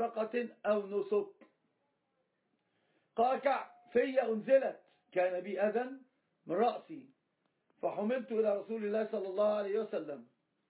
صدقة أو نسك. قال كعب في أنزلت كان بي أذى من رأسي فحملت إلى رسول الله صلى الله عليه وسلم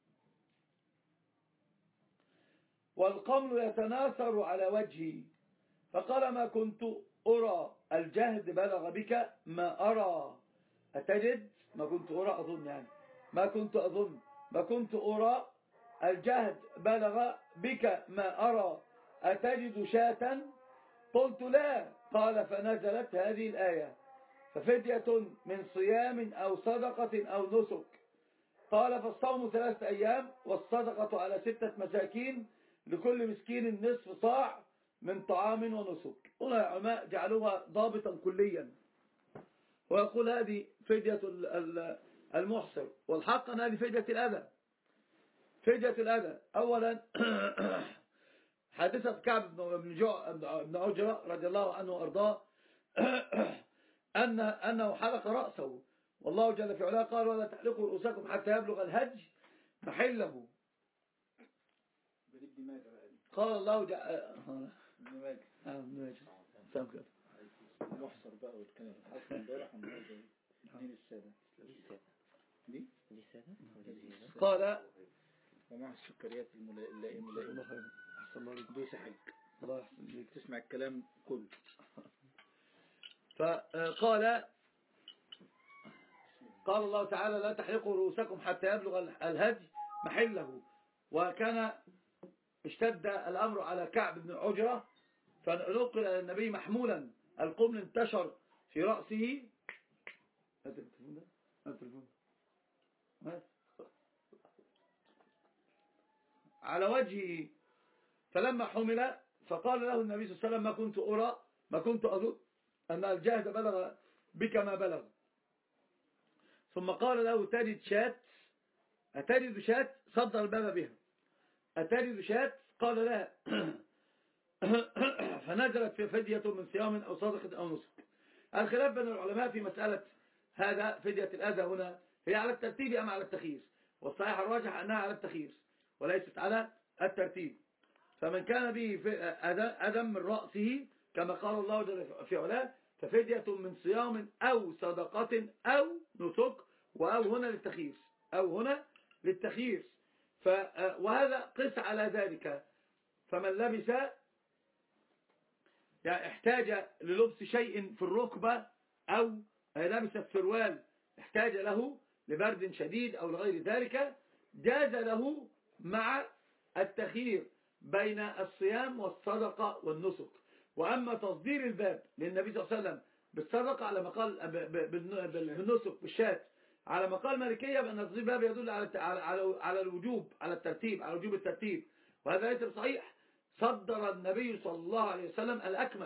والقمل يتناثر على وجهي فقال ما كنت أرى الجهد بلغ بك ما أرى. أتجد ما كنت أرى أظن يعني ما كنت أرى الجهد بلغ بك ما أرى أتجد شاة قلت لا. قال فنزلت هذه الآية ففدية من صيام أو صدقة أو نسك. قال فالصوم 3 أيام والصدقة على 6 مساكين لكل مسكين نصف صاع من طعام ونسك. هنا العلماء جعلوها ضابطا كليا ويقول هذه فدية المحصر والحق أن هذه فدية الأذى. أولا حادثة كعب بن عجرة رضي الله عنه وأرضاه أنه حلق رأسه والله جل في علاه قال ولا تحلقوا رؤوسكم حتى يبلغ الهج محله. قال الله ابن ماجه محصر بقى والكلام حصل امبارح والنهارده دي السادة قال ومع السكريات اللائمة دوس حق الله يحسن ليك تسمع الكلام كله. فقال الله تعالى لا تحلقوا رؤوسكم حتى يبلغ الهدي محله. وكان اشتد الأمر على كعب بن عجرة فنقل إلى النبي محمولا القمل انتشر في رأسه على وجهه فلما حمل فقال له النبي صلى الله عليه وسلم ما كنت أظن أن الجهد بلغ بك ما بلغ. ثم قال له أتجد شاة صدر الباب بها أتجد شاة قال لا فنزلت في فدية من صيام أو صدقة أو نسك. الخلاف بين العلماء في مسألة هذا فدية الأذى هنا هي على الترتيب أم على التخيير والصحيح الراجح أنها على التخيير وليست على الترتيب. فمن كان به أذى من رأسه كما قال الله جل في علاه ففدية من صيام أو صدقة أو نسك وأو هنا للتخيير وهذا قس على ذلك. فمن لبس يعني احتاج للبس شيء في الركبة أو لبس السروال احتاج له لبرد شديد أو لغير ذلك جاز له مع التخيير بين الصيام والصدقة والنسك. وأما تصدير الباب للنبي صلى الله عليه وسلم بالصدقة على مقال بالنسك بالشاة على مقال مالكية بأن تصدير الباب يدل على الوجوب على الترتيب على وجوب الترتيب وهذا ليس صحيح. صدر النبي صلى الله عليه وسلم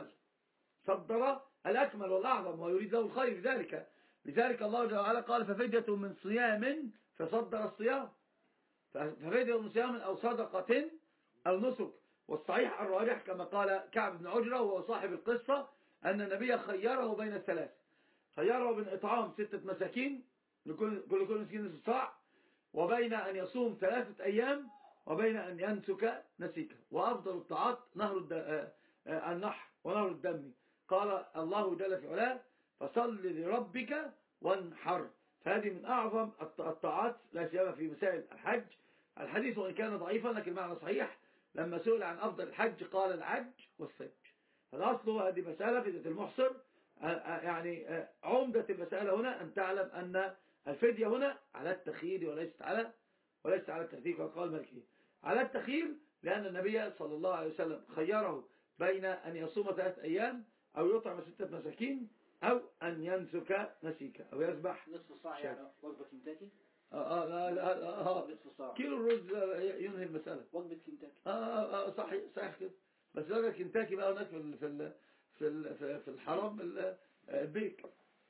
الأكمل والأعظم ويريد له الخير لذلك الله جل وعلا قال ففدية من صيام فصدر الصيام ففدية من صيام أو صدقة أو نسك. والصحيح الراجح كما قال كعب بن عجرة وهو صاحب القصة أن النبي خيره بين الثلاث خيره بين إطعام 6 مساكين لكل مسكين نصف صاع وبين أن يصوم 3 أيام وبين أن ينسك نسيكا. وأفضل الطاعات النحر ونهر الدم. قال الله جل في علاه فصل لربك وانحر. فهذه من أعظم الطاعات لا سيما في مسائل الحج. الحديث وإن كان ضعيفا لكن المعنى صحيح. لما سئل عن أفضل الحج قال العج والسج. الأصل هذه مسألة فدية المحصر يعني عمدة المسألة هنا أن تعلم أن الفدية هنا على التخيير وليست على الترتيب كما قال المالكي على التخيير لأن النبي صلى الله عليه وسلم خيره بين أن يصوم 3 أيام أو يطعم 6 مساكين أو أن ينسك نسيك أو يذبح نصف صاع يعني وجبة كنتاكي نصف صاع كيلو الرز ينهي المسألة وجبة كنتاكي صحيح كده. بس هذا كنتاكي بقى هناك في الحرم البيك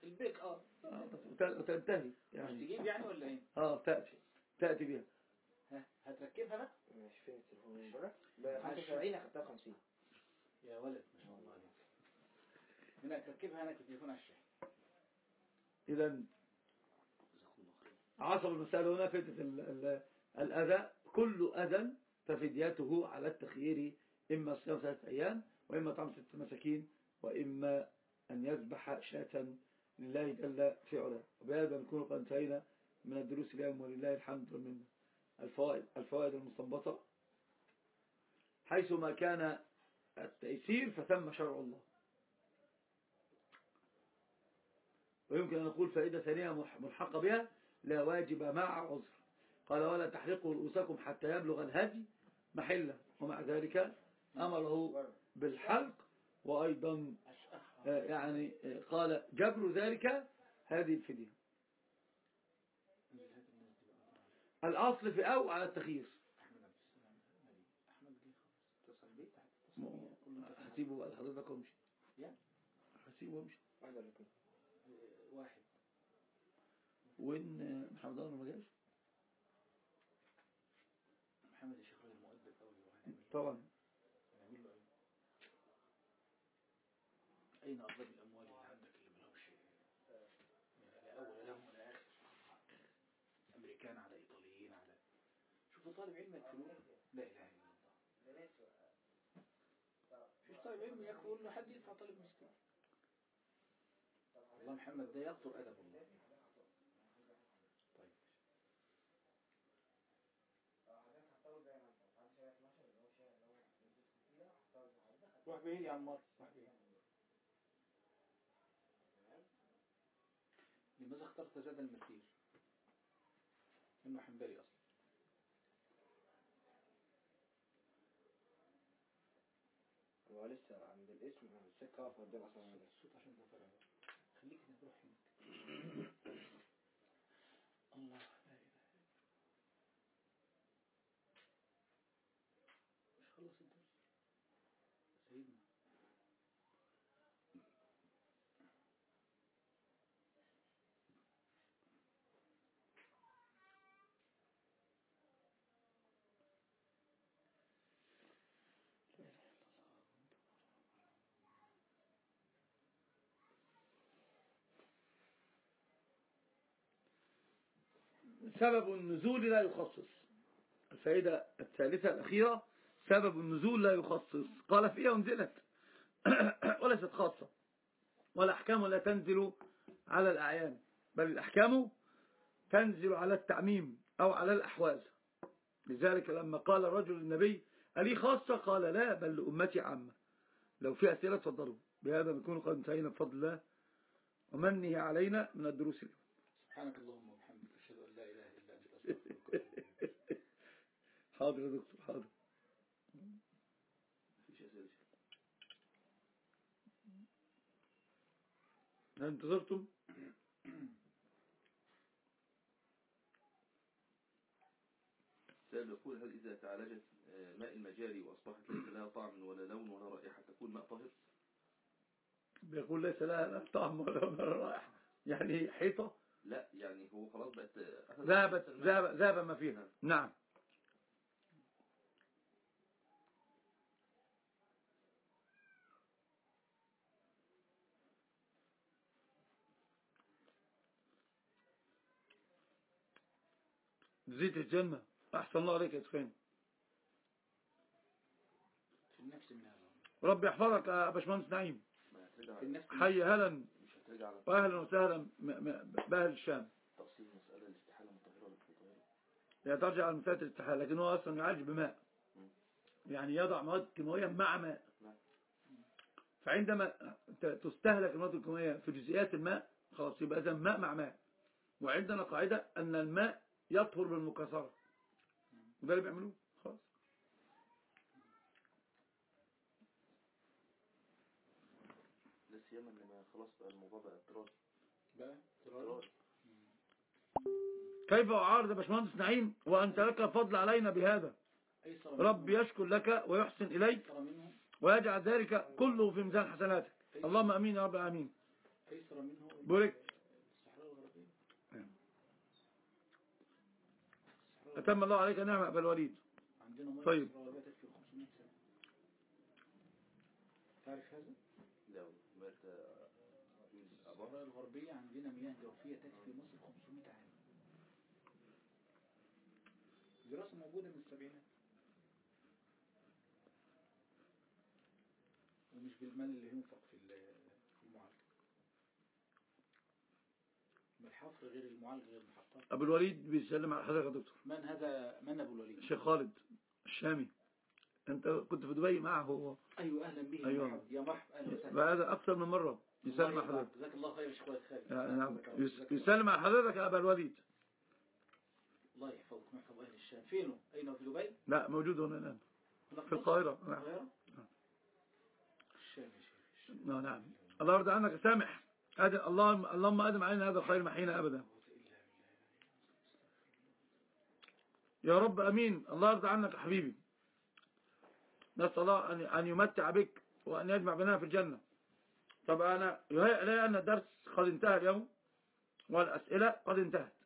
وتنتهي يعني مش تجيب يعني ولا ايه تأتي بها هتركبها بقى مش فين التليفون بقى 75 اخدتها 50 يا ولد ما شاء الله عليك. من هتركبها انا في التليفون على الشاحن. اذا عصب المسألة هنا فدية الأذى كل أذى ففديته على التخيير إما صيام 3 أيام، وإما طعام 6 مساكين، وإما أن يذبح شاة لله جل في علاه. وبهذا نكون قد انتهينا من الدروس اليوم، ولله الحمد والمنة. الفوائد المستنبطة: حيث ما كان التيسير فثم شرع الله. ويمكن أن نقول فائدة ثانية ملحقة بها: لا واجب مع عذر. قال: ولا تحلقوا رؤوسكم حتى يبلغ الهدي محله، ومع ذلك أمره بالحلق. وأيضا يعني قال: جبر ذلك هذه الفدية. الأصل في أو على التخيير. هسيبه بقى لحضرتك وامشي. هسيبه وامشي. واحد. وين محمد الله ما جاش؟ محمد يا شيخ راجل مؤدب قوي. طبعا. هنعمل له اين اغلب الاموال اللي عندك اللي ملهمش لا اول لهم ولا اخر؟ امريكان على ايطاليين على شوفوا طالب علم يكفلوه. لا اله الا الله. فيش طالب علم يكفل له حد يدفع طالب مسكين. والله محمد ده يقطر ادب الله. طيب روح بعيد يا عمار، روح بعيد. لماذا اخترت زاد المسير؟ انه حنبلي اصلا. هو لسه عند الاسم السكة واقفة قدام اصلا. الصوت عشان ده فرع. خليك نروح هناك. الله لا اله الا الله. مش خلص الدرس سيدنا. سبب النزول لا يخصص. الفائدة الثالثة الأخيرة: سبب النزول لا يخصص. قال: فيها أنزلت وليست خاصة، والأحكام لا تنزل على الأعيان، بل الأحكام تنزل على التعميم أو على الأحوال. لذلك لما قال الرجل للنبي: ألي خاصة؟ قال: لا، بل لأمتي عامة. لو في أسئلة تفضلوا. بهذا نكون قد انتهينا بفضل الله ومنه علينا من الدروس اليوم. سبحانك اللهم وبحمدك أشهد أن لا إله إلا أنت أستغفرك. حاضر يا دكتور، حاضر. مفيش أسئلة. هل انتظرتم؟ سائل يقول: هل إذا تعالجت ماء المجاري وأصبحت ليس لها طعم ولا لون ولا رائحة تكون ماء طاهر؟ بيقول ليس لها لا طعم ولا رائحة، يعني حيطة. لا، يعني هو خلاص بقت ذهب ما فيها. نعم. زيت الجنة. أحسن الله عليك يا سخين. في النفس من هذا. ربي يحفظك يا باشمهندس نعيم. في النفس. حي هلا وأهلا وسهلا بأهل الشام. تفصيل مسألة الاستحالة مطهرة ولا مش مطهرة؟ هي ترجع على مسألة الاستحالة، لكن هو أصلا يعالج بماء، يعني يضع مواد كيماوية مع ماء. فعندما تستهلك المواد الكيماوية في جزيئات الماء خلاص يبقى إذا ماء مع ماء. وعندنا قاعدة أن الماء يطهر بالمكاثرة، وده اللي بيعملوه خلاص. لا سيما لما خلاص بقى الموضوع بقى اضطرار. كيف أعارض يا باشمهندس نعيم وأنت لك فضل علينا بهذا؟ رب يشكر لك ويحسن إليك ويجعل ذلك كله في ميزان حسناتك. اللهم أمين يا رب العالمين. بورك. أتم الله عليك نعمة أبا الوليد. طيب. تعرف هذا؟ لا، الصحراء الغربية عندنا مياه جوفية تكفي مصر 500 عام. دراسة موجودة من السبعينات. مش بالمال اللي ينفق في المعالجة. الحفر غير المعالجة غير المحقق. أبو الوليد بيسلم على حضرتك يا دكتور. من هذا؟ من أبو الوليد؟ الشيخ خالد الشامي. أنت كنت في دبي معه هو. أيوة أهلا به. أيوة. يا مرحبا أهلا وسهلا. وهذا أكثر من مرة يسلم على حضرتك. جزاك الله خير يا شيخ خالد. نعم. يسلم على حضرتك يا أبا الوليد. الله يحفظك ويحفظ أهل الشام. فينه؟ أين؟ في دبي؟ لا موجود هنا الآن في القاهرة. القاهرة؟ الشام يا شيخ. نعم. الله يرضى عنك يا سامح. اللهم أدم علينا هذا الخير محينا أبدا يا رب. أمين. الله يرضى عنك يا حبيبي. نسأل الله أن يمتع بك وأن يجمع بيننا في الجنة. طب أنا يهيأ لي أن الدرس قد انتهى اليوم والأسئلة قد انتهت.